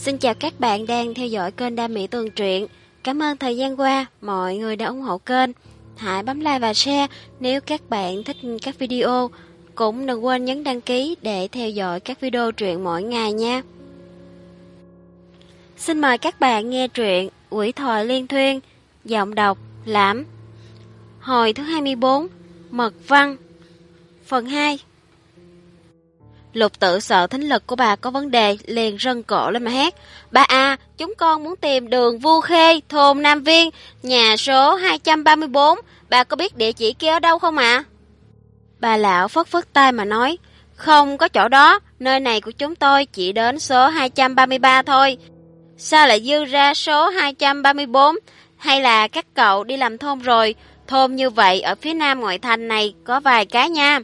Xin chào các bạn đang theo dõi kênh Đam Mỹ Tường Truyện. Cảm ơn thời gian qua mọi người đã ủng hộ kênh. Hãy bấm like và share nếu các bạn thích các video. Cũng đừng quên nhấn đăng ký để theo dõi các video truyện mỗi ngày nha. Xin mời các bạn nghe truyện Quỷ Thoại Liên Thuyên, giọng đọc Lãm. Hồi thứ 24, Mật Văn, phần 2. Lục Tự sợ thính lực của bà có vấn đề, liền rân cổ lên mà hét: "Bà à, chúng con muốn tìm đường Vu Khê, thôn Nam Viên, nhà số 234, bà có biết địa chỉ kia ở đâu không ạ?" Bà lão phất phất tay mà nói: "Không có chỗ đó, nơi này của chúng tôi chỉ đến số 233 thôi. Sao lại dư ra số 234? Hay là các cậu đi làm thôn rồi? Thôn như vậy ở phía nam ngoại thành này có vài cái nha."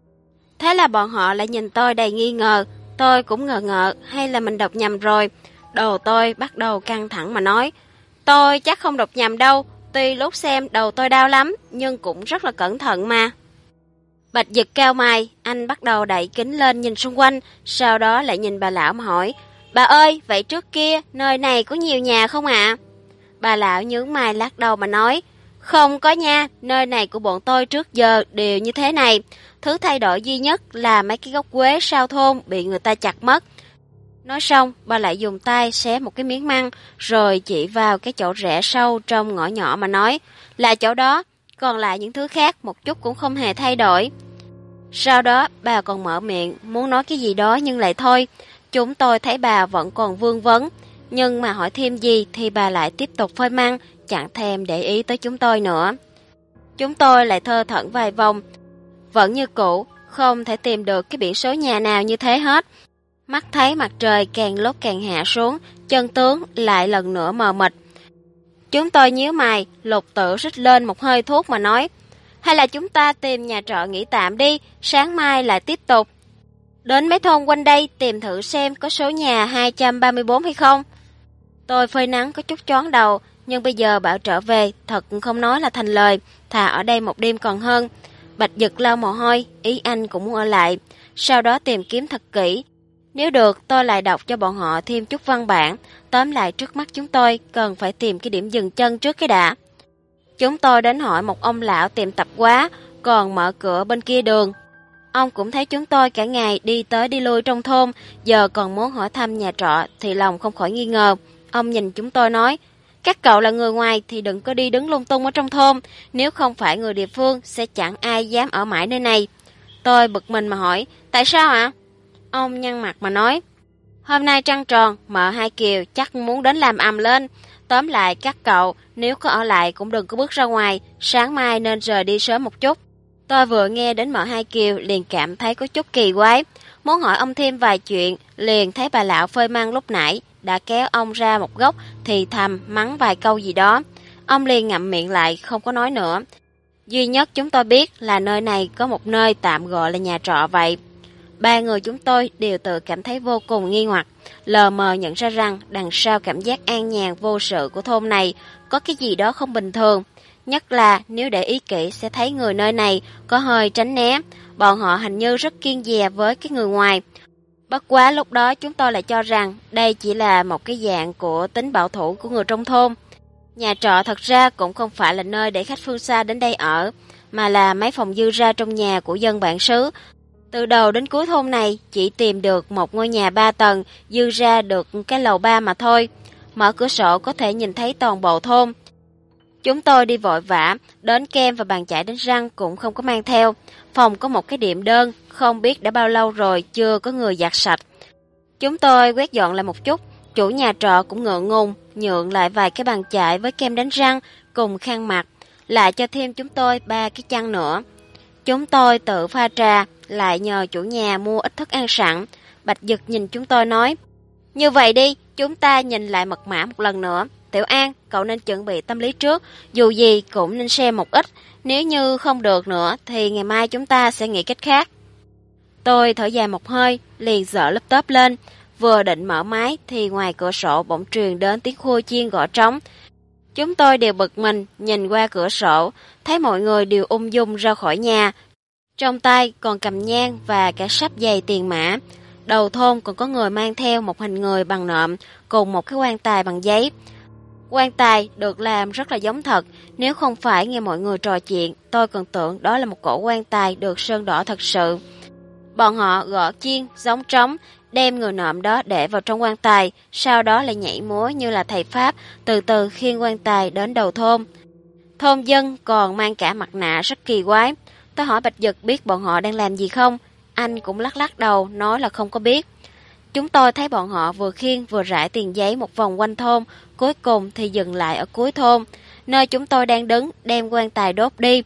Thế là bọn họ lại nhìn tôi đầy nghi ngờ. Tôi cũng ngờ ngợ hay là mình đọc nhầm rồi. Đầu tôi bắt đầu căng thẳng mà nói: "Tôi chắc không đọc nhầm đâu. Tuy lúc xem đầu tôi đau lắm, nhưng cũng rất là cẩn thận mà." Bạch Dực cau mày, anh bắt đầu đậy kính lên nhìn xung quanh, sau đó lại nhìn bà lão mà hỏi: "Bà ơi, vậy trước kia nơi này có nhiều nhà không ạ?" Bà lão nhướng mày lắc đầu mà nói: "Không có nha, nơi này của bọn tôi trước giờ đều như thế này. Thứ thay đổi duy nhất là mấy cái gốc quế sau thôn bị người ta chặt mất." Nói xong, bà lại dùng tay xé một cái miếng măng, rồi chỉ vào cái chỗ rẽ sâu trong ngõ nhỏ mà nói: "Là chỗ đó, còn lại những thứ khác một chút cũng không hề thay đổi." Sau đó, bà còn mở miệng, muốn nói cái gì đó nhưng lại thôi. Chúng tôi thấy bà vẫn còn vương vấn, nhưng mà hỏi thêm gì thì bà lại tiếp tục phơi măng, chẳng thèm để ý tới chúng tôi nữa. Chúng tôi lại thơ thẩn vài vòng, vẫn như cũ, không thể tìm được cái biển số nhà nào như thế hết. Mắt thấy mặt trời càng lúc càng hạ xuống, chân tướng lại lần nữa mờ mịt. Chúng tôi nhíu mày, Lục Tự rít lên một hơi thuốc mà nói: "Hay là chúng ta tìm nhà trọ nghỉ tạm đi, sáng mai lại tiếp tục. Đến mấy thôn quanh đây tìm thử xem có số nhà 234 hay không." Tôi phơi nắng có chút choáng đầu, nhưng bây giờ bảo trở về thật không nói là thành lời, thà ở đây một đêm còn hơn. Bạch Dực lau mồ hôi, ý anh cũng muốn ở lại, sau đó tìm kiếm thật kỹ. Nếu được, tôi lại đọc cho bọn họ thêm chút văn bản. Tóm lại trước mắt chúng tôi cần phải tìm cái điểm dừng chân trước cái đã. Chúng tôi đến hỏi một ông lão tiệm tạp hóa, còn mở cửa bên kia đường. Ông cũng thấy chúng tôi cả ngày đi tới đi lui trong thôn, giờ còn muốn hỏi thăm nhà trọ thì lòng không khỏi nghi ngờ. Ông nhìn chúng tôi nói: "Các cậu là người ngoài thì đừng có đi đứng lung tung ở trong thôn, nếu không phải người địa phương sẽ chẳng ai dám ở mãi nơi này." Tôi bực mình mà hỏi: "Tại sao ạ?" Ông nhăn mặt mà nói: "Hôm nay trăng tròn, mợ Hai Kiều chắc muốn đến làm ầm lên. Tóm lại các cậu nếu có ở lại cũng đừng có bước ra ngoài, sáng mai nên rời đi sớm một chút." Tôi vừa nghe đến mợ Hai Kiều liền cảm thấy có chút kỳ quái, muốn hỏi ông thêm vài chuyện, liền thấy bà lão phơi măng lúc nãy đã kéo ông ra một góc thì thầm mắng vài câu gì đó. Ông liền ngậm miệng lại không có nói nữa. Duy nhất chúng tôi biết là nơi này có một nơi tạm gọi là nhà trọ vậy. Ba người chúng tôi đều tự cảm thấy vô cùng nghi hoặc, lờ mờ nhận ra rằng đằng sau cảm giác an nhàn vô sự của thôn này có cái gì đó không bình thường. Nhất là nếu để ý kỹ sẽ thấy người nơi này có hơi tránh né, bọn họ hình như rất kiêng dè với cái người ngoài. Bất quá lúc đó chúng tôi lại cho rằng đây chỉ là một cái dạng của tính bảo thủ của người trong thôn. Nhà trọ thật ra cũng không phải là nơi để khách phương xa đến đây ở, mà là mấy phòng dư ra trong nhà của dân bản xứ. Từ đầu đến cuối thôn này chỉ tìm được một ngôi nhà 3 tầng, dư ra được cái lầu 3 mà thôi. Mở cửa sổ có thể nhìn thấy toàn bộ thôn. Chúng tôi đi vội vã, đến kem và bàn chải đánh răng cũng không có mang theo. Phòng có một cái đệm đơn, không biết đã bao lâu rồi chưa có người giặt sạch. Chúng tôi quét dọn lại một chút, chủ nhà trọ cũng ngượng ngùng, nhượng lại vài cái bàn chải với kem đánh răng cùng khăn mặt, lại cho thêm chúng tôi 3 cái chăn nữa. Chúng tôi tự pha trà, lại nhờ chủ nhà mua ít thức ăn sẵn. Bạch Dực nhìn chúng tôi nói: "Như vậy đi, chúng ta nhìn lại mật mã một lần nữa. Tiểu An, cậu nên chuẩn bị tâm lý trước, dù gì cũng nên xem một ít. Nếu như không được nữa thì ngày mai chúng ta sẽ nghĩ cách khác." Tôi thở dài một hơi, liền dở laptop lên. Vừa định mở máy thì ngoài cửa sổ bỗng truyền đến tiếng khua chiên gõ trống. Chúng tôi đều bực mình, nhìn qua cửa sổ, thấy mọi người đều ung dung ra khỏi nhà. Trong tay còn cầm nhang và cả sắp giày tiền mã. Đầu thôn còn có người mang theo một hình người bằng nộm cùng một cái quan tài bằng giấy. Quan tài được làm rất là giống thật, nếu không phải nghe mọi người trò chuyện, tôi còn tưởng đó là một cổ quan tài được sơn đỏ thật sự. Bọn họ gõ chiên, gióng trống, đem người nộm đó để vào trong quan tài, sau đó lại nhảy múa như là thầy Pháp, từ từ khiêng quan tài đến đầu thôn. Thôn dân còn mang cả mặt nạ rất kỳ quái. Tôi hỏi Bạch Dực biết bọn họ đang làm gì không? Anh cũng lắc lắc đầu, nói là không có biết. Chúng tôi thấy bọn họ vừa khiêng vừa rải tiền giấy một vòng quanh thôn, cuối cùng thì dừng lại ở cuối thôn, nơi chúng tôi đang đứng, đem quan tài đốt đi.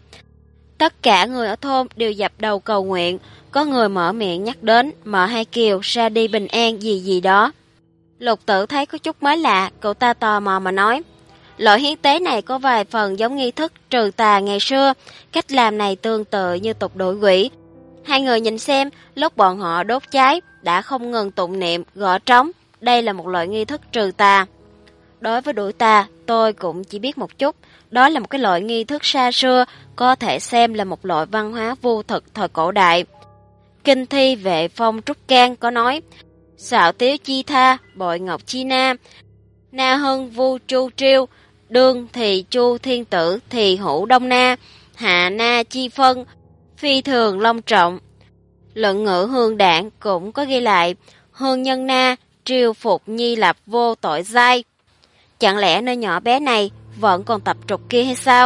Tất cả người ở thôn đều dập đầu cầu nguyện, có người mở miệng nhắc đến mợ Hai Kiều ra đi bình an gì gì đó. Lục Tử thấy có chút mới lạ, cậu ta tò mò mà nói, loại hiến tế này có vài phần giống nghi thức trừ tà ngày xưa, cách làm này tương tự như tục đuổi quỷ. Hai người nhìn xem, lúc bọn họ đốt cháy, đã không ngừng tụng niệm, gõ trống, đây là một loại nghi thức trừ tà. Đối với đuổi tà, tôi cũng chỉ biết một chút, đó là một cái loại nghi thức xa xưa, có thể xem là một loại văn hóa vô thực thời cổ đại. Kinh thi Vệ Phong Trúc Can có nói, xạo tiếu chi tha, bội ngọc chi nam, na hưng vu chu triêu, đương thì chu thiên tử thì hữu đông na, hạ na chi phân, phi thường long trọng. Luận ngữ Hương Đảng cũng có ghi lại, hương nhân na, triều phục nhi lập vô tội giai. Chẳng lẽ nơi nhỏ bé này vẫn còn tập trục kia hay sao?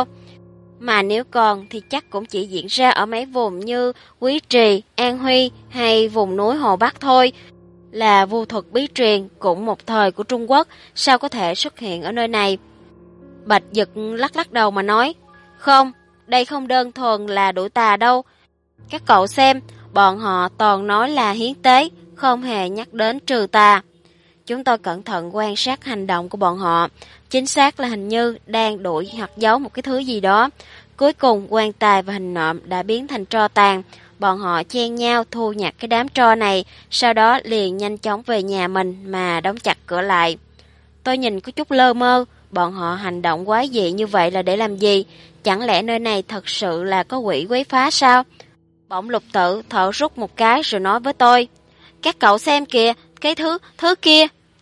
Mà nếu còn thì chắc cũng chỉ diễn ra ở mấy vùng như Quý Trì, An Huy hay vùng núi Hồ Bắc thôi. Là vu thuật bí truyền cũng một thời của Trung Quốc, sao có thể xuất hiện ở nơi này? Bạch Dực lắc lắc đầu mà nói, không, đây không đơn thuần là đuổi tà đâu. Các cậu xem, bọn họ toàn nói là hiến tế, không hề nhắc đến trừ tà. Chúng tôi cẩn thận quan sát hành động của bọn họ, chính xác là hình như đang đuổi hoặc giấu một cái thứ gì đó. Cuối cùng quan tài và hình nộm đã biến thành tro tàn. Bọn họ chen nhau thu nhặt cái đám tro này, sau đó liền nhanh chóng về nhà mình mà đóng chặt cửa lại. Tôi nhìn có chút lơ mơ, bọn họ hành động quái dị như vậy là để làm gì? Chẳng lẽ nơi này thật sự là có quỷ quấy phá sao? Bỗng Lục Tử thở rút một cái rồi nói với tôi, các cậu xem kìa, cái thứ kia.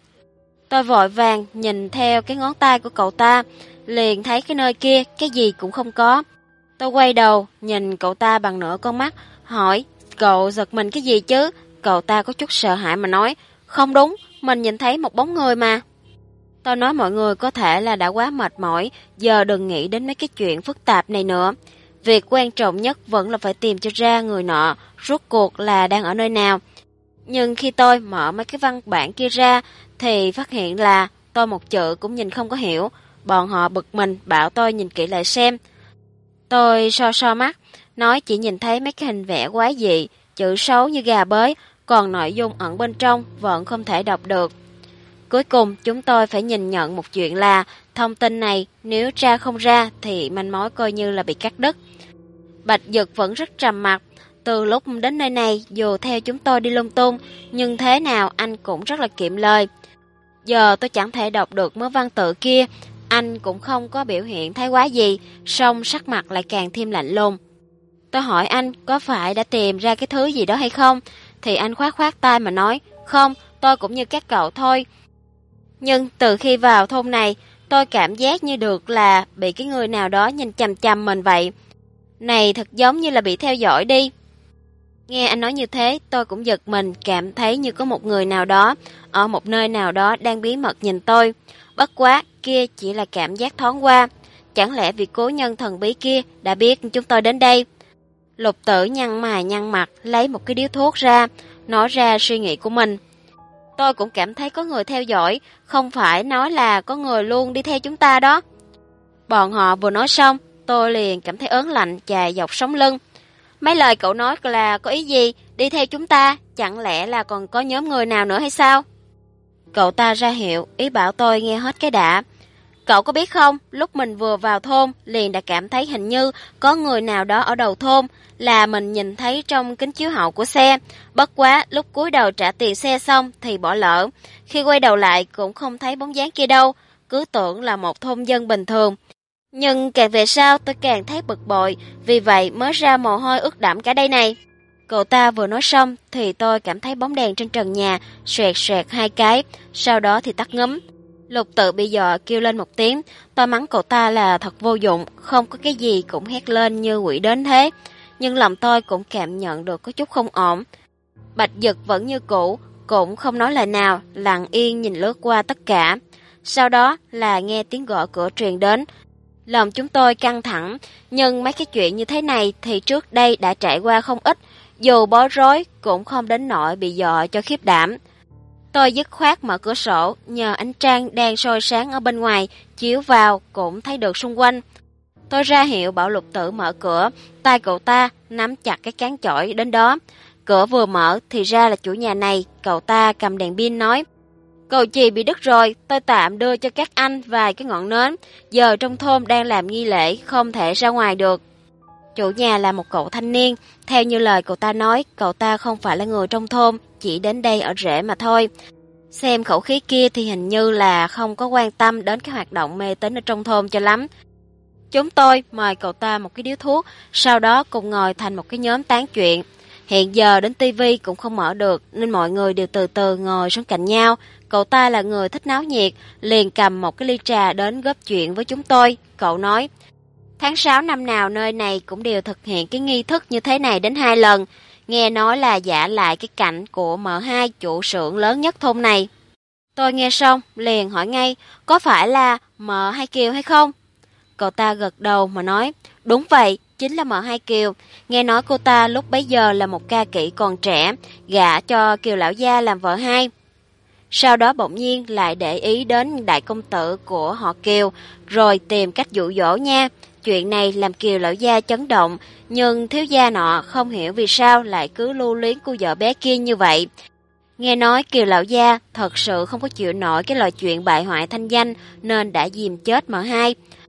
Tôi vội vàng nhìn theo cái ngón tay của cậu ta, liền thấy cái nơi kia cái gì cũng không có. Tôi quay đầu nhìn cậu ta bằng nửa con mắt, hỏi, cậu giật mình cái gì chứ? Cậu ta có chút sợ hãi mà nói, không đúng, mình nhìn thấy một bóng người mà. Tôi nói mọi người có thể là đã quá mệt mỏi, giờ đừng nghĩ đến mấy cái chuyện phức tạp này nữa. Việc quan trọng nhất vẫn là phải tìm cho ra người nọ, rốt cuộc là đang ở nơi nào. Nhưng khi tôi mở mấy cái văn bản kia ra, thì phát hiện là tôi một chữ cũng nhìn không có hiểu. Bọn họ bực mình bảo tôi nhìn kỹ lại xem. Tôi so mắt, nói chỉ nhìn thấy mấy cái hình vẽ quái dị, chữ xấu như gà bới, còn nội dung ẩn bên trong vẫn không thể đọc được. Cuối cùng chúng tôi phải nhìn nhận một chuyện là thông tin này nếu tra không ra thì manh mối coi như là bị cắt đứt. Bạch Dực vẫn rất trầm mặc. Từ lúc đến nơi này, dù theo chúng tôi đi lung tung, nhưng thế nào anh cũng rất là kiệm lời. Giờ tôi chẳng thể đọc được mớ văn tự kia, anh cũng không có biểu hiện thái quá gì, song sắc mặt lại càng thêm lạnh lùng. Tôi hỏi anh có phải đã tìm ra cái thứ gì đó hay không, thì anh khoát khoát tay mà nói, không, tôi cũng như các cậu thôi. Nhưng từ khi vào thôn này, tôi cảm giác như được là bị cái người nào đó nhìn chằm chằm mình vậy. Này thật giống như là bị theo dõi đi. Nghe anh nói như thế, tôi cũng giật mình, cảm thấy như có một người nào đó, ở một nơi nào đó đang bí mật nhìn tôi. Bất quá, kia chỉ là cảm giác thoáng qua. Chẳng lẽ vị cố nhân thần bí kia đã biết chúng tôi đến đây? Lục Tử nhăn mày nhăn mặt, lấy một cái điếu thuốc ra, nói ra suy nghĩ của mình. Tôi cũng cảm thấy có người theo dõi, không phải nói là có người luôn đi theo chúng ta đó. Bọn họ vừa nói xong, tôi liền cảm thấy ớn lạnh chà dọc sống lưng. Mấy lời cậu nói là có ý gì? Đi theo chúng ta, chẳng lẽ là còn có nhóm người nào nữa hay sao? Cậu ta ra hiệu, ý bảo tôi nghe hết cái đã. Cậu có biết không, lúc mình vừa vào thôn, liền đã cảm thấy hình như có người nào đó ở đầu thôn, là mình nhìn thấy trong kính chiếu hậu của xe. Bất quá, lúc cúi đầu trả tiền xe xong thì bỏ lỡ. Khi quay đầu lại cũng không thấy bóng dáng kia đâu, cứ tưởng là một thôn dân bình thường. Nhưng càng về sau tôi càng thấy bực bội, vì vậy mới ra mồ hôi ướt đẫm cả đây này. Cậu ta vừa nói xong thì tôi cảm thấy bóng đèn trên trần nhà xoẹt xoẹt 2 cái, sau đó thì tắt ngúm. Lục Tự bị dọa kêu lên một tiếng, tôi mắng cậu ta là thật vô dụng, không có cái gì cũng hét lên như quỷ đến thế. Nhưng lòng tôi cũng cảm nhận được có chút không ổn. Bạch Dực vẫn như cũ, cũng không nói lời nào, lặng yên nhìn lướt qua tất cả. Sau đó là nghe tiếng gõ cửa truyền đến. Lòng chúng tôi căng thẳng, nhưng mấy cái chuyện như thế này thì trước đây đã trải qua không ít, dù bối rối cũng không đến nỗi bị dọa cho khiếp đảm. Tôi dứt khoát mở cửa sổ, nhờ ánh trăng đang soi sáng ở bên ngoài, chiếu vào cũng thấy được xung quanh. Tôi ra hiệu bảo Lục Tử mở cửa, tay cậu ta nắm chặt cái cán chổi đến đó. Cửa vừa mở thì ra là chủ nhà này, cậu ta cầm đèn pin nói: "Cầu chì bị đứt rồi, tôi tạm đưa cho các anh vài cái ngọn nến, giờ trong thôn đang làm nghi lễ, không thể ra ngoài được." Chủ nhà là một cậu thanh niên, theo như lời cậu ta nói, cậu ta không phải là người trong thôn, chỉ đến đây ở rễ mà thôi. Xem khẩu khí kia thì hình như là không có quan tâm đến cái hoạt động mê tín ở trong thôn cho lắm. Chúng tôi mời cậu ta một cái điếu thuốc, sau đó cùng ngồi thành một cái nhóm tán chuyện. Hiện giờ đến tivi cũng không mở được nên mọi người đều từ từ ngồi xuống cạnh nhau. Cậu ta là người thích náo nhiệt, liền cầm một cái ly trà đến góp chuyện với chúng tôi. Cậu nói: "Tháng 6 năm nào nơi này cũng đều thực hiện cái nghi thức như thế này đến 2 lần. Nghe nói là giả lại cái cảnh của M2 chủ xưởng lớn nhất thôn này." Tôi nghe xong liền hỏi ngay: "Có phải là M2 Kiều hay không?" Cậu ta gật đầu mà nói: "Đúng vậy, chính là M2 Kiều. Nghe nói cô ta lúc bấy giờ là một ca kỹ còn trẻ, gả cho Kiều lão gia làm vợ hai. Sau đó bỗng nhiên lại để ý đến đại công tử của họ Kiều, rồi tìm cách dụ dỗ nha. Chuyện này làm Kiều lão gia chấn động, nhưng thiếu gia nọ không hiểu vì sao lại cứ lưu luyến cô vợ bé kia như vậy. Nghe nói Kiều lão gia thật sự không có chịu nổi cái loại chuyện bại hoại thanh danh nên đã dìm chết M2.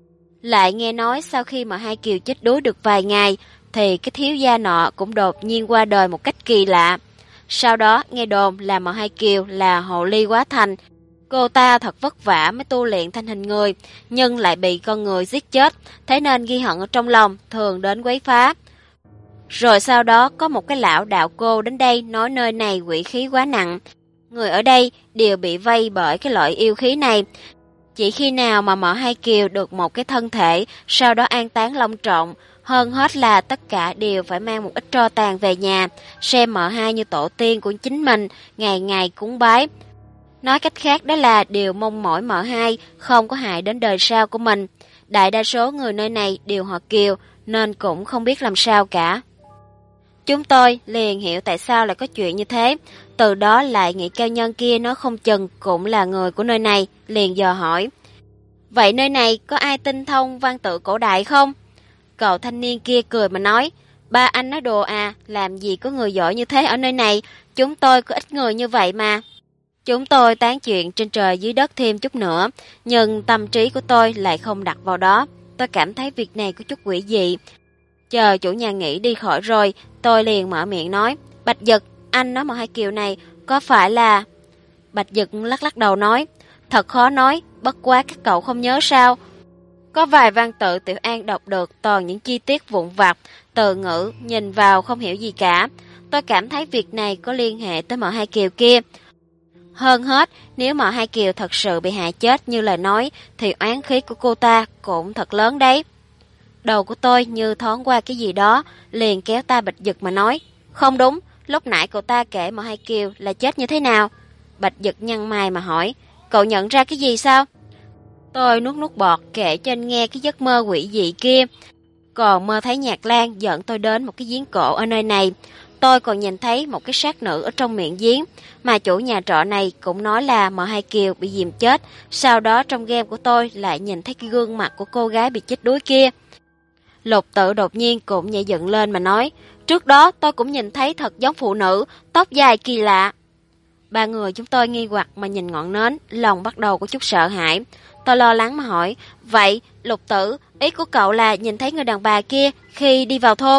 Lại nghe nói sau khi M2 Kiều chết đuối được vài ngày thì cái thiếu gia nọ cũng đột nhiên qua đời một cách kỳ lạ. Sau đó nghe đồn là M2 Kiều là hồ ly quá thành. Cô ta thật vất vả mới tu luyện thành hình người, nhưng lại bị con người giết chết, thế nên ghi hận ở trong lòng, thường đến quấy phá. Rồi sau đó có một cái lão đạo cô đến đây nói nơi này quỷ khí quá nặng. Người ở đây đều bị vây bởi cái loại yêu khí này. Chỉ khi nào mà M2 Kiều được một cái thân thể, sau đó an táng long trọng, hơn hết là tất cả đều phải mang một ít tro tàn về nhà, xem M2 như tổ tiên của chính mình, ngày ngày cúng bái. Nói cách khác đó là đều mong mỏi M2 không có hại đến đời sau của mình. Đại đa số người nơi này đều họ Kiều, nên cũng không biết làm sao cả. Chúng tôi liền hiểu tại sao lại có chuyện như thế, từ đó lại nghĩ cao nhân kia nói không chừng cũng là người của nơi này, liền dò hỏi: "Vậy nơi này có ai tinh thông văn tự cổ đại không?" Cậu thanh niên kia cười mà nói: "Ba anh nói đùa à, làm gì có người giỏi như thế ở nơi này, chúng tôi có ít người như vậy mà." Chúng tôi tán chuyện trên trời dưới đất thêm chút nữa, nhưng tâm trí của tôi lại không đặt vào đó. Tôi cảm thấy việc này có chút quỷ dị. Chờ chủ nhà nghỉ đi khỏi rồi, tôi liền mở miệng nói: "Bạch Dực, anh nói M2 Kiều này có phải là..." Bạch Dực lắc lắc đầu nói: "Thật khó nói, bất quá các cậu không nhớ sao? Có vài văn tự Tiểu An đọc được toàn những chi tiết vụn vặt, từ ngữ, nhìn vào không hiểu gì cả. Tôi cảm thấy việc này có liên hệ tới M2 Kiều kia. Hơn hết, nếu M2 Kiều thật sự bị hại chết như lời nói, thì oán khí của cô ta cũng thật lớn đấy." Đầu của tôi như thoáng qua cái gì đó, liền kéo tay Bạch Dực mà nói: "Không đúng, lúc nãy cậu ta kể M2 Kiều là chết như thế nào?" Bạch Dực nhăn mày mà hỏi: "Cậu nhận ra cái gì sao?" Tôi nuốt nuốt bọt kể cho anh nghe cái giấc mơ quỷ dị kia. Còn mơ thấy Nhạc Lan dẫn tôi đến một cái giếng cổ ở nơi này. Tôi còn nhìn thấy một cái xác nữ ở trong miệng giếng, mà chủ nhà trọ này cũng nói là M2 Kiều bị dìm chết. Sau đó trong game của tôi lại nhìn thấy cái gương mặt của cô gái bị chết đuối kia. Lục Tự đột nhiên cũng nhảy dựng lên mà nói: "Trước đó tôi cũng nhìn thấy thật giống phụ nữ, tóc dài kỳ lạ." Ba người chúng tôi nghi hoặc mà nhìn ngọn nến, lòng bắt đầu có chút sợ hãi. Tôi lo lắng mà hỏi: "Vậy, Lục Tử, ý của cậu là nhìn thấy người đàn bà kia khi đi vào thôn?"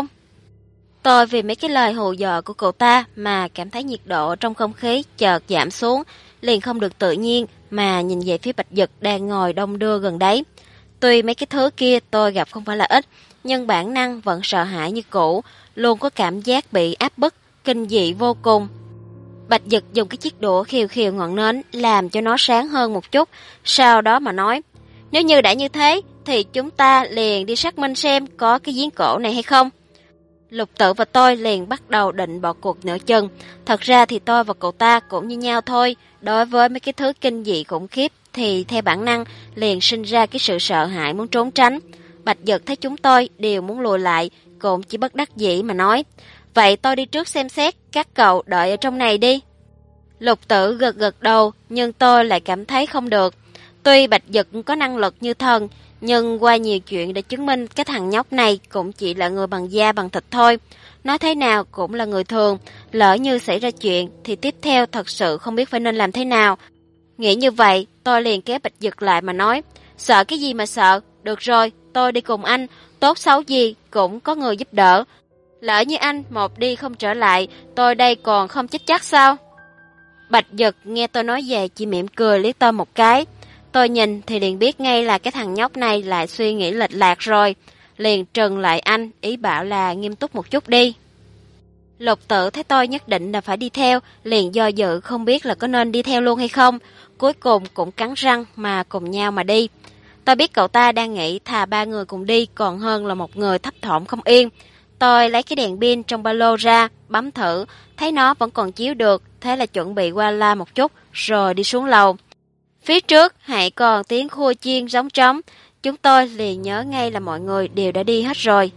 Tôi vì mấy cái lời hù dọa của cậu ta mà cảm thấy nhiệt độ trong không khí chợt giảm xuống, liền không được tự nhiên mà nhìn về phía Bạch Dực đang ngồi đông đưa gần đấy. Tuy mấy cái thứ kia tôi gặp không phải là ít, nhưng bản năng vẫn sợ hãi như cũ, luôn có cảm giác bị áp bức, kinh dị vô cùng. Bạch Dực dùng cái chiếc đũa khiêu khiêu ngọn nến làm cho nó sáng hơn một chút, sau đó mà nói, nếu như đã như thế thì chúng ta liền đi xác minh xem có cái giếng cổ này hay không. Lục Tử và tôi liền bắt đầu định bỏ cuộc nửa chừng. Thật ra thì tôi và cậu ta cũng như nhau thôi, đối với mấy cái thứ kinh dị khủng khiếp thì theo bản năng liền sinh ra cái sự sợ hãi muốn trốn tránh. Bạch Dực thấy chúng tôi đều muốn lùi lại, cũng chỉ bất đắc dĩ mà nói, vậy tôi đi trước xem xét, các cậu đợi ở trong này đi. Lục Tử gật gật đầu, nhưng tôi lại cảm thấy không được. Tuy Bạch Dực có năng lực như thần, nhưng qua nhiều chuyện để chứng minh cái thằng nhóc này cũng chỉ là người bằng da bằng thịt thôi. Nói thế nào cũng là người thường, lỡ như xảy ra chuyện thì tiếp theo thật sự không biết phải nên làm thế nào. Nghĩ như vậy, tôi liền kéo Bạch Dực lại mà nói, sợ cái gì mà sợ, được rồi, tôi đi cùng anh, tốt xấu gì cũng có người giúp đỡ. Lỡ như anh một đi không trở lại, tôi đây còn không chết chắc sao? Bạch Dực nghe tôi nói về chỉ mỉm cười liếc tôi một cái. Tôi nhìn thì liền biết ngay là cái thằng nhóc này lại suy nghĩ lệch lạc rồi. Liền trừng lại anh, ý bảo là nghiêm túc một chút đi. Lục Tử thấy tôi nhất định là phải đi theo, liền do dự không biết là có nên đi theo luôn hay không. Cuối cùng cũng cắn răng mà cùng nhau mà đi. Tôi biết cậu ta đang nghĩ thà ba người cùng đi còn hơn là một người thấp thỏm không yên. Tôi lấy cái đèn pin trong ba lô ra, bấm thử, thấy nó vẫn còn chiếu được, thế là chuẩn bị qua la một chút, rồi đi xuống lầu. Phía trước hãy còn tiếng khua chiên giống trống, chúng tôi liền nhớ ngay là mọi người đều đã đi hết rồi.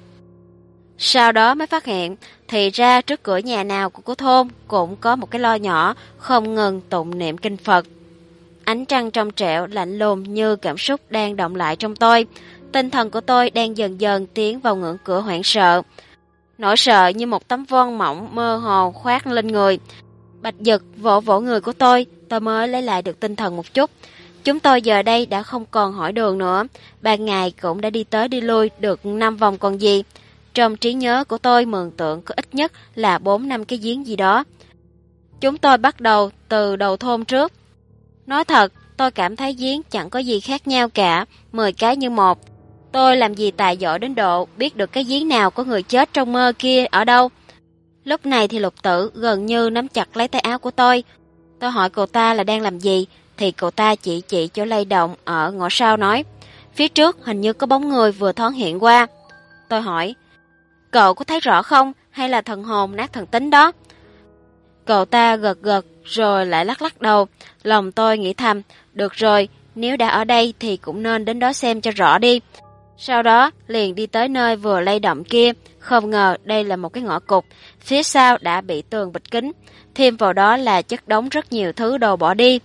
Sau đó mới phát hiện, thì ra trước cửa nhà nào của cô thôn cũng có một cái lo nhỏ, không ngừng tụng niệm kinh Phật. Ánh trăng trong trẻo lạnh lùng như cảm xúc đang động lại trong tôi. Tinh thần của tôi đang dần dần tiến vào ngưỡng cửa hoảng sợ. Nỗi sợ như một tấm voan mỏng mơ hồ khoác lên người. Bạch Dực vỗ vỗ người của tôi mới lấy lại được tinh thần một chút. Chúng tôi giờ đây đã không còn hỏi đường nữa. Ban ngày cũng đã đi tới đi lui được 5 vòng còn gì. Trong trí nhớ của tôi mường tượng có ít nhất là 4-5 cái giếng gì đó. Chúng tôi bắt đầu từ đầu thôn trước. Nói thật, tôi cảm thấy giếng chẳng có gì khác nhau cả, 10 cái như một. Tôi làm gì tài giỏi đến độ biết được cái giếng nào có người chết trong mơ kia ở đâu. Lúc này thì Lục Tử gần như nắm chặt lấy tay áo của tôi. Tôi hỏi cậu ta là đang làm gì, thì cậu ta chỉ chỗ lay động ở ngõ sau nói, phía trước hình như có bóng người vừa thoáng hiện qua. Tôi hỏi, cậu có thấy rõ không, hay là thần hồn nát thần tính đó? Cậu ta gật gật rồi lại lắc lắc đầu. Lòng tôi nghĩ thầm, được rồi, nếu đã ở đây thì cũng nên đến đó xem cho rõ đi. Sau đó liền đi tới nơi vừa lay động kia. Không ngờ đây là một cái ngõ cụt, phía sau đã bị tường bịt kín, thêm vào đó là chất đống rất nhiều thứ đồ bỏ đi.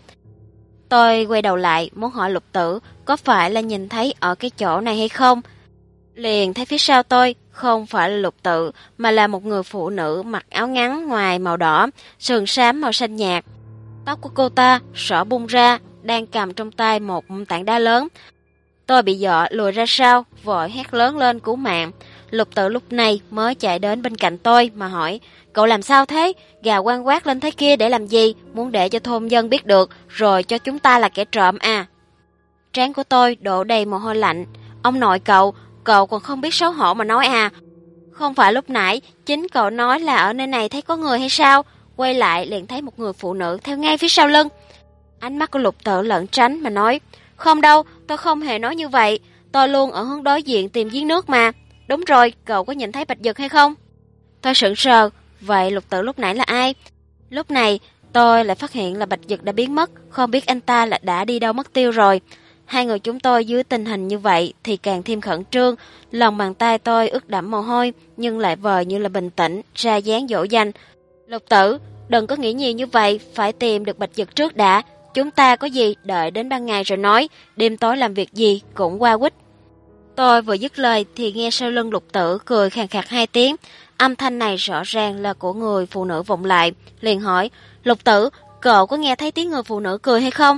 Tôi quay đầu lại muốn hỏi Lục Tử có phải là nhìn thấy ở cái chỗ này hay không. Liền thấy phía sau tôi không phải là Lục Tự mà là một người phụ nữ mặc áo ngắn ngoài màu đỏ, sườn xám màu xanh nhạt. Tóc của cô ta xõa bung ra, đang cầm trong tay một tảng đá lớn. Tôi bị dọa lùi ra sau, vội hét lớn lên cứu mạng. Lục Tự lúc này mới chạy đến bên cạnh tôi mà hỏi, cậu làm sao thế? Gào quang quát lên thế kia để làm gì? Muốn để cho thôn dân biết được, rồi cho chúng ta là kẻ trộm à? Trán của tôi đổ đầy mồ hôi lạnh. Ông nội cậu còn không biết xấu hổ mà nói à? Không phải lúc nãy chính cậu nói là ở nơi này thấy có người hay sao? Quay lại liền thấy một người phụ nữ theo ngay phía sau lưng. Ánh mắt của Lục Tự lẩn tránh mà nói, không đâu, tôi không hề nói như vậy. Tôi luôn ở hướng đối diện tìm giếng nước mà. Đúng rồi, cậu có nhìn thấy Bạch Dực hay không? Tôi sững sờ, vậy Lục Tự lúc nãy là ai? Lúc này tôi lại phát hiện là Bạch Dực đã biến mất, không biết anh ta là đã đi đâu mất tiêu rồi. Hai người chúng tôi dưới tình hình như vậy thì càng thêm khẩn trương, lòng bàn tay tôi ướt đẫm mồ hôi nhưng lại vờ như là bình tĩnh, ra dáng dỗ dành. Lục Tử, đừng có nghĩ nhiều như vậy, phải tìm được Bạch Dực trước đã. Chúng ta có gì đợi đến ban ngày rồi nói, đêm tối làm việc gì cũng qua quýt. Tôi vừa dứt lời thì nghe sau lưng Lục Tử cười khàn khạc 2 tiếng. Âm thanh này rõ ràng là của người phụ nữ vọng lại. Liền hỏi, Lục Tử, cậu có nghe thấy tiếng người phụ nữ cười hay không?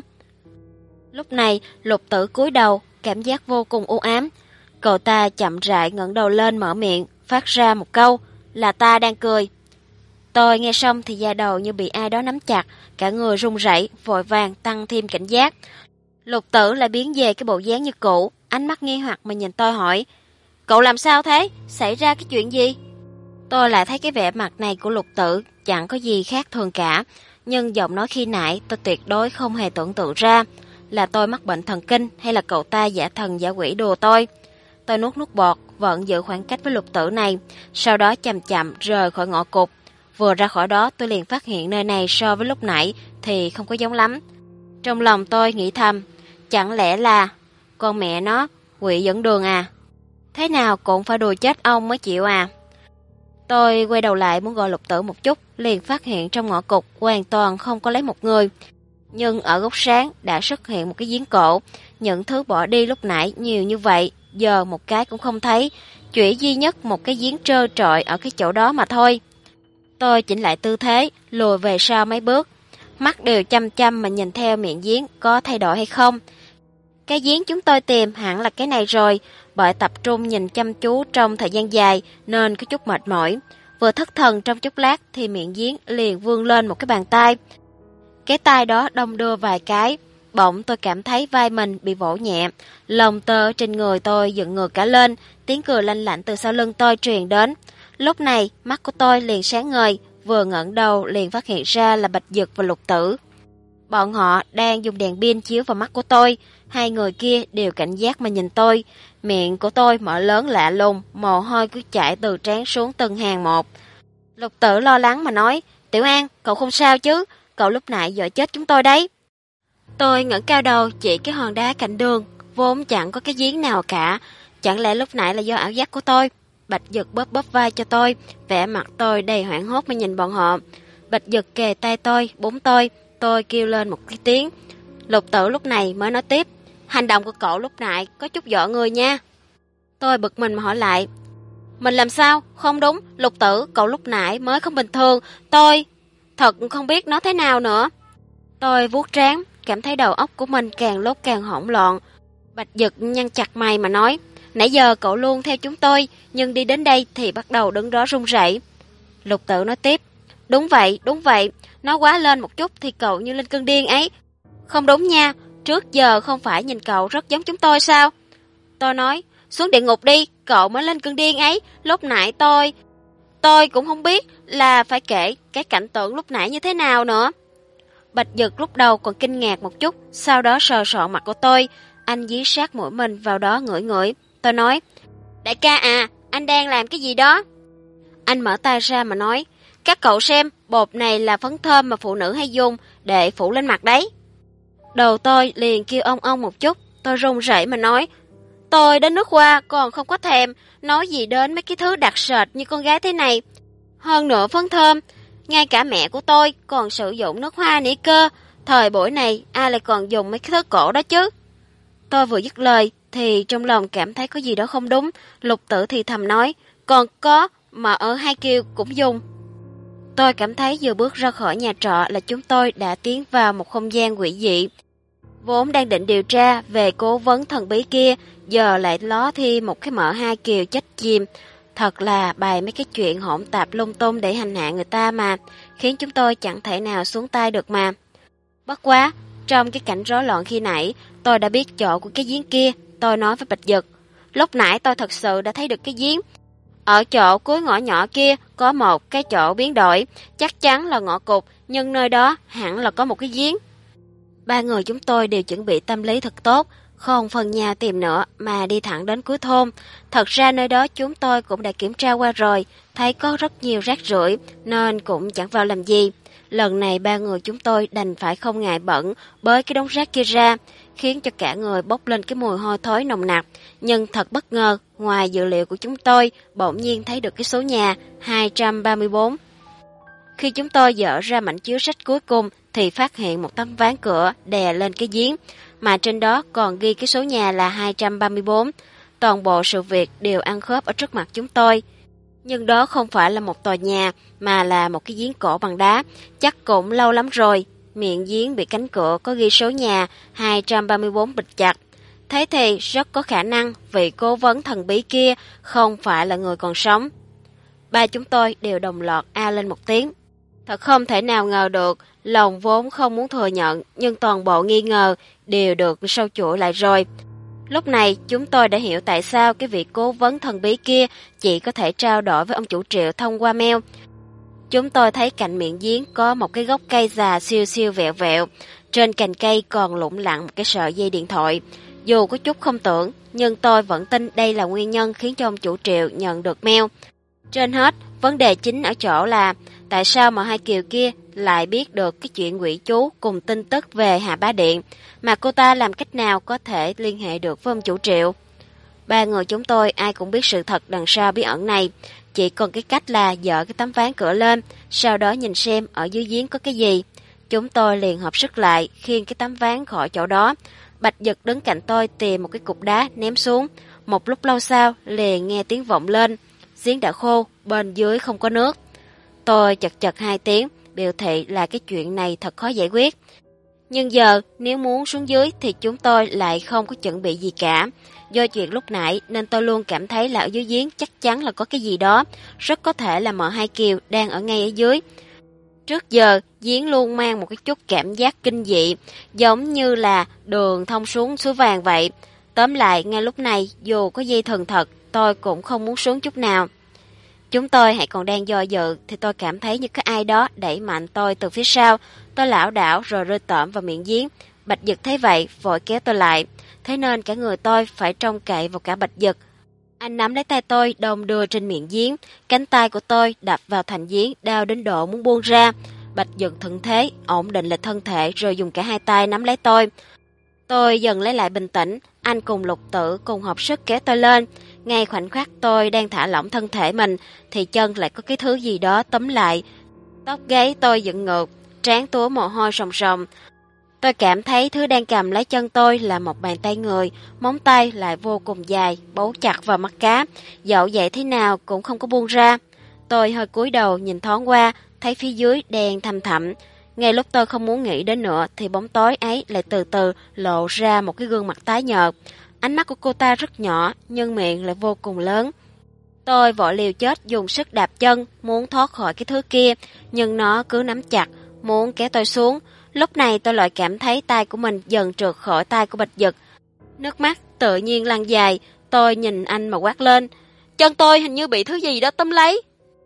Lúc này Lục Tử cúi đầu, cảm giác vô cùng u ám. Cậu ta chậm rãi ngẩng đầu lên mở miệng, phát ra một câu, là ta đang cười. Tôi nghe xong thì da đầu như bị ai đó nắm chặt, cả người run rẩy, vội vàng tăng thêm cảnh giác. Lục Tử lại biến về cái bộ dáng như cũ, ánh mắt nghi hoặc mà nhìn tôi hỏi, Cậu làm sao thế? Xảy ra cái chuyện gì? Tôi lại thấy cái vẻ mặt này của Lục Tử chẳng có gì khác thường cả, nhưng giọng nói khi nãy tôi tuyệt đối không hề tưởng tượng ra là tôi mắc bệnh thần kinh hay là cậu ta giả thần giả quỷ đùa tôi. Tôi nuốt nước bọt, vẫn giữ khoảng cách với Lục Tử này, sau đó chậm chậm rời khỏi ngõ cụt. Vừa ra khỏi đó tôi liền phát hiện nơi này so với lúc nãy thì không có giống lắm. Trong lòng tôi nghĩ thầm, chẳng lẽ là con mẹ nó, quỷ dẫn đường à? Thế nào cũng phải đùa chết ông mới chịu à? Tôi quay đầu lại muốn gọi Lục Tử một chút, liền phát hiện trong ngõ cụt hoàn toàn không có lấy một người. Nhưng ở góc sáng đã xuất hiện một cái giếng cổ, những thứ bỏ đi lúc nãy nhiều như vậy, giờ một cái cũng không thấy, chỉ duy nhất một cái giếng trơ trọi ở cái chỗ đó mà thôi. Tôi chỉnh lại tư thế, lùi về sau mấy bước, mắt đều chăm chăm mà nhìn theo miệng giếng có thay đổi hay không. Cái giếng chúng tôi tìm hẳn là cái này rồi, bởi tập trung nhìn chăm chú trong thời gian dài nên có chút mệt mỏi. Vừa thất thần trong chốc lát thì miệng giếng liền vươn lên một cái bàn tay. Cái tay đó đong đưa vài cái, bỗng tôi cảm thấy vai mình bị vỗ nhẹ, lông tơ trên người tôi dựng ngược cả lên, tiếng cười lanh lảnh từ sau lưng tôi truyền đến. Lúc này mắt của tôi liền sáng ngời, vừa ngẩng đầu liền phát hiện ra là Bạch Dực và Lục Tử. Bọn họ đang dùng đèn pin chiếu vào mắt của tôi, hai người kia đều cảnh giác mà nhìn tôi, miệng của tôi mở lớn lạ lùng, mồ hôi cứ chảy từ trán xuống từng hàng một. Lục Tử lo lắng mà nói, Tiểu An, cậu không sao chứ, cậu lúc nãy dọa chết chúng tôi đấy. Tôi ngẩng cao đầu chỉ cái hòn đá cạnh đường, vốn chẳng có cái giếng nào cả, chẳng lẽ lúc nãy là do ảo giác của tôi? Bạch Dực bóp bóp vai cho tôi, vẻ mặt tôi đầy hoảng hốt mà nhìn bọn họ. Bạch Dực kề tay tôi, búng tôi kêu lên một cái tiếng. Lục Tử lúc này mới nói tiếp, hành động của cậu lúc nãy có chút dọa người nha. Tôi bực mình mà hỏi lại, mình làm sao? Không đúng, Lục Tử, cậu lúc nãy mới không bình thường, tôi thật không biết nói thế nào nữa. Tôi vuốt trán, cảm thấy đầu óc của mình càng lúc càng hỗn loạn. Bạch Dực nhăn chặt mày mà nói, nãy giờ cậu luôn theo chúng tôi, nhưng đi đến đây thì bắt đầu đứng đó run rẩy. Lục Tử nói tiếp, đúng vậy, nói quá lên một chút thì cậu như lên cơn điên ấy. Không đúng nha, trước giờ không phải nhìn cậu rất giống chúng tôi sao? Tôi nói, xuống địa ngục đi, cậu mới lên cơn điên ấy, lúc nãy tôi cũng không biết là phải kể cái cảnh tượng lúc nãy như thế nào nữa. Bạch Dực lúc đầu còn kinh ngạc một chút, sau đó sờ soạn mặt của tôi, anh dí sát mũi mình vào đó ngửi ngửi. Tôi nói, đại ca à, anh đang làm cái gì đó? Anh mở tay ra mà nói, các cậu xem, bột này là phấn thơm mà phụ nữ hay dùng để phủ lên mặt đấy. Đầu tôi liền kêu ong một chút, tôi run rẩy mà nói, tôi đến nước hoa còn không có thèm, nói gì đến mấy cái thứ đặc sệt như con gái thế này. Hơn nữa phấn thơm, ngay cả mẹ của tôi còn sử dụng nước hoa nỉ cơ, thời buổi này ai lại còn dùng mấy cái thứ cổ đó chứ. Tôi vừa dứt lời thì trong lòng cảm thấy có gì đó không đúng, Lục Tử thì thầm nói, còn có mà ở Hai Kiều cũng dùng. Tôi cảm thấy vừa bước ra khỏi nhà trọ là chúng tôi đã tiến vào một không gian quỷ dị. Vốn đang định điều tra về cố vấn thần bí kia, giờ lại ló thêm một cái mợ Hai Kiều chết chìm. Thật là bày mấy cái chuyện hỗn tạp lung tung để hành hạ người ta mà, khiến chúng tôi chẳng thể nào xuống tay được mà. Bất quá, trong cái cảnh rối loạn khi nãy, tôi đã biết chỗ của cái giếng kia, tôi nói với Bạch Dực. Lúc nãy tôi thật sự đã thấy được cái giếng. Ở chỗ cuối ngõ nhỏ kia có một cái chỗ biến đổi, chắc chắn là ngõ cụt, nhưng nơi đó hẳn là có một cái giếng. Ba người chúng tôi đều chuẩn bị tâm lý thật tốt, không phần nhà tìm nữa mà đi thẳng đến cuối thôn. Thật ra nơi đó chúng tôi cũng đã kiểm tra qua rồi, thấy có rất nhiều rác rưởi nên cũng chẳng vào làm gì. Lần này ba người chúng tôi đành phải không ngại bẩn bới cái đống rác kia ra, khiến cho cả người bốc lên cái mùi hôi thối nồng nặc. Nhưng thật bất ngờ, ngoài dự liệu của chúng tôi, bỗng nhiên thấy được cái số nhà 234. Khi chúng tôi dỡ ra mảnh chiếu sách cuối cùng thì phát hiện một tấm ván cửa đè lên cái giếng, mà trên đó còn ghi cái số nhà là 234. Toàn bộ sự việc đều ăn khớp ở trước mặt chúng tôi. Nhưng đó không phải là một tòa nhà, mà là một cái giếng cổ bằng đá, chắc cũng lâu lắm rồi. Miệng giếng bị cánh cửa có ghi số nhà 234 bịt chặt. Thế thì rất có khả năng vị cố vấn thần bí kia không phải là người còn sống. Ba chúng tôi đều đồng loạt a lên một tiếng. Thật không thể nào ngờ được, lòng vốn không muốn thừa nhận, nhưng toàn bộ nghi ngờ đều được sâu chuỗi lại rồi. Lúc này chúng tôi đã hiểu tại sao cái vị cố vấn thần bí kia chỉ có thể trao đổi với ông chủ Triệu thông qua mail. Chúng tôi thấy cạnh miệng giếng có một cái gốc cây già siêu siêu vẹo vẹo, trên cành cây còn lủng lẳng một cái sợi dây điện thoại. Dù có chút không tưởng, nhưng tôi vẫn tin đây là nguyên nhân khiến cho ông chủ Triệu nhận được mail. Trên hết, vấn đề chính ở chỗ là tại sao mà hai Kiều kia lại biết được cái chuyện quỷ chú cùng tin tức về Hạ Bá Điện, mà cô ta làm cách nào có thể liên hệ được với ông chủ Triệu. Ba người chúng tôi ai cũng biết sự thật đằng sau bí ẩn này, chỉ còn cái cách là dỡ cái tấm ván cửa lên, sau đó nhìn xem ở dưới giếng có cái gì. Chúng tôi liền hợp sức lại, khiêng cái tấm ván khỏi chỗ đó. Bạch Dực đứng cạnh tôi tìm một cái cục đá ném xuống. Một lúc lâu sau, liền nghe tiếng vọng lên. Giếng đã khô, bên dưới không có nước. Tôi chật chật 2 tiếng, biểu thị là cái chuyện này thật khó giải quyết. Nhưng giờ, nếu muốn xuống dưới thì chúng tôi lại không có chuẩn bị gì cả. Do chuyện lúc nãy nên tôi luôn cảm thấy là ở dưới giếng chắc chắn là có cái gì đó. Rất có thể là mợ Hai Kiều đang ở ngay ở dưới. Trước giờ, giếng luôn mang một cái chút cảm giác kinh dị, giống như là đường thông xuống suối vàng vậy. Tóm lại, ngay lúc này, dù có dây thần thật, tôi cũng không muốn xuống chút nào. Chúng tôi hãy còn đang do dự, thì tôi cảm thấy như có ai đó đẩy mạnh tôi từ phía sau. Tôi lảo đảo rồi rơi tởm vào miệng giếng. Bạch Dực thấy vậy, vội kéo tôi lại. Thế nên cả người tôi phải trông cậy vào cả Bạch Dực. Anh nắm lấy tay tôi đong đưa trên miệng giếng, cánh tay của tôi đập vào thành giếng, đau đến độ muốn buông ra. Bạch Dực thuận thế, ổn định lại thân thể rồi dùng cả hai tay nắm lấy tôi. Tôi dần lấy lại bình tĩnh, anh cùng Lục Tử cùng hợp sức kéo tôi lên. Ngay khoảnh khắc tôi đang thả lỏng thân thể mình, thì chân lại có cái thứ gì đó tóm lại. Tóc gáy tôi dựng ngược, trán túa mồ hôi ròng ròng. Tôi cảm thấy thứ đang cầm lấy chân tôi là một bàn tay người, móng tay lại vô cùng dài, bấu chặt vào mắt cá, dẫu vậy thế nào cũng không có buông ra. Tôi hơi cúi đầu nhìn thoáng qua, thấy phía dưới đen thăm thẳm. Ngay lúc tôi không muốn nghĩ đến nữa thì bóng tối ấy lại từ từ lộ ra một cái gương mặt tái nhợt. Ánh mắt của cô ta rất nhỏ nhưng miệng lại vô cùng lớn. Tôi vội liều chết dùng sức đạp chân muốn thoát khỏi cái thứ kia, nhưng nó cứ nắm chặt, muốn kéo tôi xuống. Lúc này tôi lại cảm thấy tay của mình dần trượt khỏi tay của Bạch Dực. Nước mắt tự nhiên lăn dài, tôi nhìn anh mà quát lên. Chân tôi hình như bị thứ gì đó tóm lấy.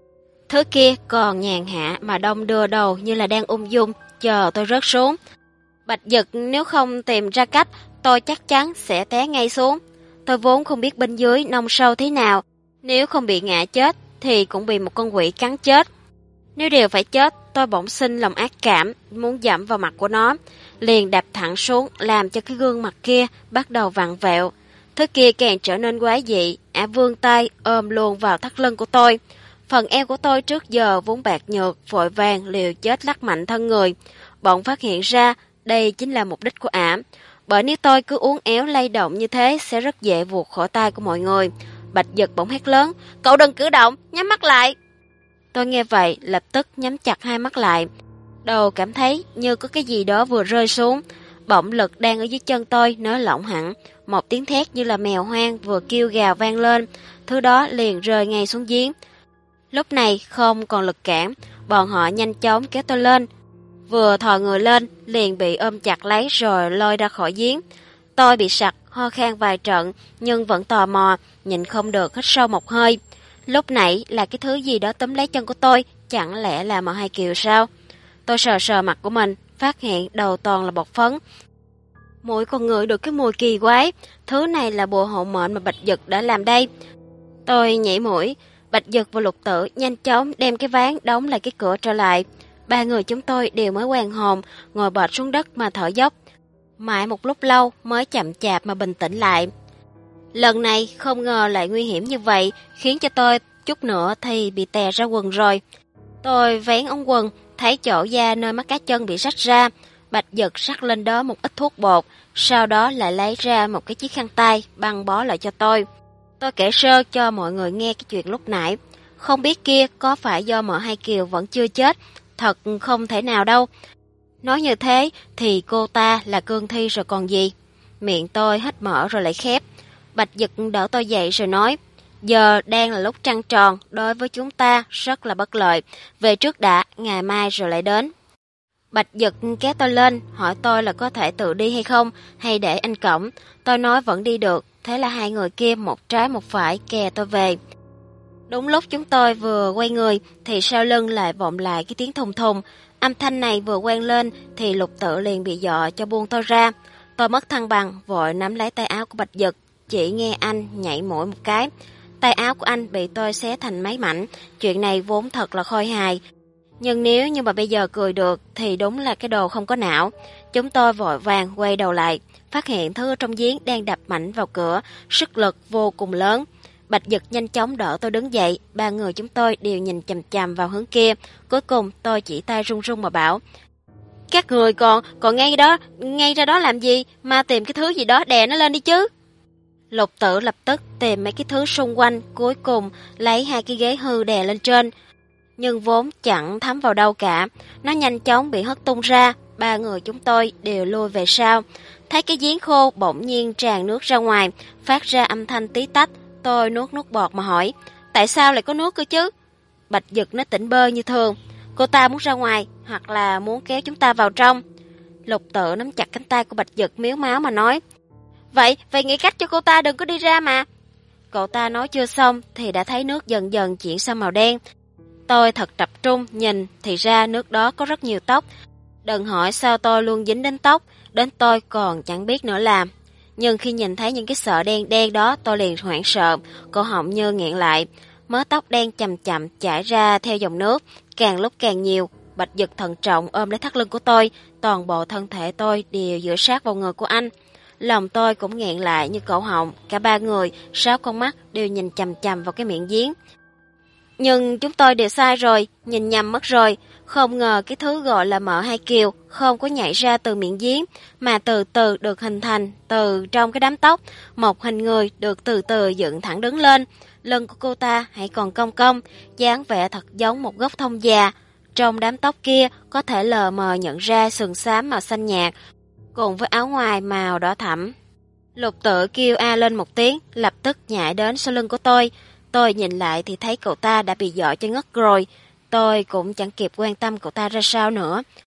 Thứ kia còn nhàn hạ mà đong đưa đầu như là đang ung dung, chờ tôi rớt xuống. Bạch Dực nếu không tìm ra cách, tôi chắc chắn sẽ té ngay xuống. Tôi vốn không biết bên dưới nông sâu thế nào, nếu không bị ngã chết thì cũng bị một con quỷ cắn chết. Nếu đều phải chết, tôi bỗng sinh lòng ác cảm, muốn dẫm vào mặt của nó, liền đạp thẳng xuống, làm cho cái gương mặt kia bắt đầu vặn vẹo. Thứ kia càng trở nên quái dị, vươn tay ôm luôn vào thắt lưng của tôi. Phần eo của tôi trước giờ vốn bạc nhược, vội vàng liều chết lắc mạnh thân người. Bỗng phát hiện ra đây chính là mục đích của ả. Bởi nếu tôi cứ uốn éo lay động như thế sẽ rất dễ vụt khỏi tay của mọi người. Bạch Dực bỗng hét lớn, cậu đừng cử động, nhắm mắt lại. Tôi nghe vậy, lập tức nhắm chặt hai mắt lại. Đầu cảm thấy như có cái gì đó vừa rơi xuống. Bỗng lực đang ở dưới chân tôi nới lỏng hẳn. Một tiếng thét như là mèo hoang vừa kêu gào vang lên. Thứ đó liền rơi ngay xuống giếng. Lúc này không còn lực cản, bọn họ nhanh chóng kéo tôi lên. Vừa thò người lên, liền bị ôm chặt lấy rồi lôi ra khỏi giếng. Tôi bị sặc, ho khan vài trận, nhưng vẫn tò mò, nhịn không được hít sâu một hơi. Lúc nãy là cái thứ gì đó túm lấy chân của tôi, chẳng lẽ là mợ Hai Kiều sao? Tôi sờ sờ mặt của mình, phát hiện đầu toàn là bột phấn. Mũi còn ngửi được cái mùi kỳ quái, thứ này là bùa hộ mệnh mà Bạch Dực đã làm đây. Tôi nhảy mũi, Bạch Dực và Lục Tử nhanh chóng đem cái ván đóng lại cái cửa trở lại. Ba người chúng tôi đều mới hoàn hồn, ngồi bệt xuống đất mà thở dốc. Mãi một lúc lâu mới chậm chạp mà bình tĩnh lại. Lần này không ngờ lại nguy hiểm như vậy, khiến cho tôi chút nữa thì bị tè ra quần rồi. Tôi vén ống quần, thấy chỗ da nơi mắt cá chân bị rách ra. Bạch Dực rắc lên đó một ít thuốc bột, sau đó lại lấy ra một cái chiếc khăn tay băng bó lại cho tôi. Tôi kể sơ cho mọi người nghe cái chuyện lúc nãy. Không biết kia có phải do mợ Hai Kiều vẫn chưa chết, thật không thể nào đâu. Nói như thế thì cô ta là cương thi rồi còn gì. Miệng tôi hết mở rồi lại khép. Bạch Dực đỡ tôi dậy rồi nói, giờ đang là lúc trăng tròn, đối với chúng ta rất là bất lợi. Về trước đã, ngày mai rồi lại đến. Bạch Dực kéo tôi lên, hỏi tôi là có thể tự đi hay không, hay để anh cõng. Tôi nói vẫn đi được, thế là hai người kia một trái một phải kè tôi về. Đúng lúc chúng tôi vừa quay người, thì sau lưng lại vọng lại cái tiếng thùng thùng. Âm thanh này vừa vang lên, thì Lục Tự liền bị dọa cho buông tôi ra. Tôi mất thăng bằng, vội nắm lấy tay áo của Bạch Dực, chỉ nghe anh nhảy mũi một cái. Tay áo của anh bị tôi xé thành mấy mảnh, chuyện này vốn thật là khôi hài. Nhưng nếu như mà bây giờ cười được thì đúng là cái đồ không có não. Chúng tôi vội vàng quay đầu lại, phát hiện thứ trong giếng đang đập mạnh vào cửa, sức lực vô cùng lớn. Bạch Dực nhanh chóng đỡ tôi đứng dậy, ba người chúng tôi đều nhìn chằm chằm vào hướng kia. Cuối cùng tôi chỉ tay run run mà bảo: "Các người còn ngay ra đó làm gì, mà tìm cái thứ gì đó đè nó lên đi chứ." Lục Tự lập tức tìm mấy cái thứ xung quanh, cuối cùng lấy hai cái ghế hư đè lên trên. Nhưng vốn chẳng thấm vào đâu cả, nó nhanh chóng bị hất tung ra, ba người chúng tôi đều lùi về sau. Thấy cái giếng khô bỗng nhiên tràn nước ra ngoài, phát ra âm thanh tí tách, tôi nuốt nước bọt mà hỏi: "Tại sao lại có nước cơ chứ?" Bạch Dực nó tỉnh bơ như thường: "Cô ta muốn ra ngoài, hoặc là muốn kéo chúng ta vào trong." Lục Tự nắm chặt cánh tay của Bạch Dực miếu máu mà nói: Vậy nghĩ cách cho cô ta đừng có đi ra mà." Cậu ta nói chưa xong thì đã thấy nước dần dần chuyển sang màu đen. Tôi thật tập trung nhìn thì ra nước đó có rất nhiều tóc. Đừng hỏi sao tôi luôn dính đến tóc, đến tôi còn chẳng biết nữa làm. Nhưng khi nhìn thấy những cái sợi đen đen đó tôi liền hoảng sợ, cổ họng như nghẹn lại. Mớ tóc đen chậm chậm chảy ra theo dòng nước, càng lúc càng nhiều. Bạch Dực thận trọng ôm lấy thắt lưng của tôi, toàn bộ thân thể tôi đều dựa sát vào người của anh. Lòng tôi cũng nghẹn lại như cổ họng, cả ba người, 6 con mắt đều nhìn chằm chằm vào cái miệng giếng. Nhưng chúng tôi đều sai rồi, nhìn nhầm mất rồi. Không ngờ cái thứ gọi là mợ hai kiều không có nhảy ra từ miệng giếng, mà từ từ được hình thành từ trong cái đám tóc. Một hình người được từ từ dựng thẳng đứng lên. Lưng của cô ta hãy còn cong cong, dáng vẻ thật giống một gốc thông già. Trong đám tóc kia có thể lờ mờ nhận ra sừng xám màu xanh nhạt, cùng với áo ngoài màu đỏ thẫm. Lục Tự kêu a lên một tiếng, lập tức nhảy đến sau lưng của tôi. Tôi nhìn lại thì thấy cậu ta đã bị dọa cho ngất rồi. Tôi cũng chẳng kịp quan tâm cậu ta ra sao nữa.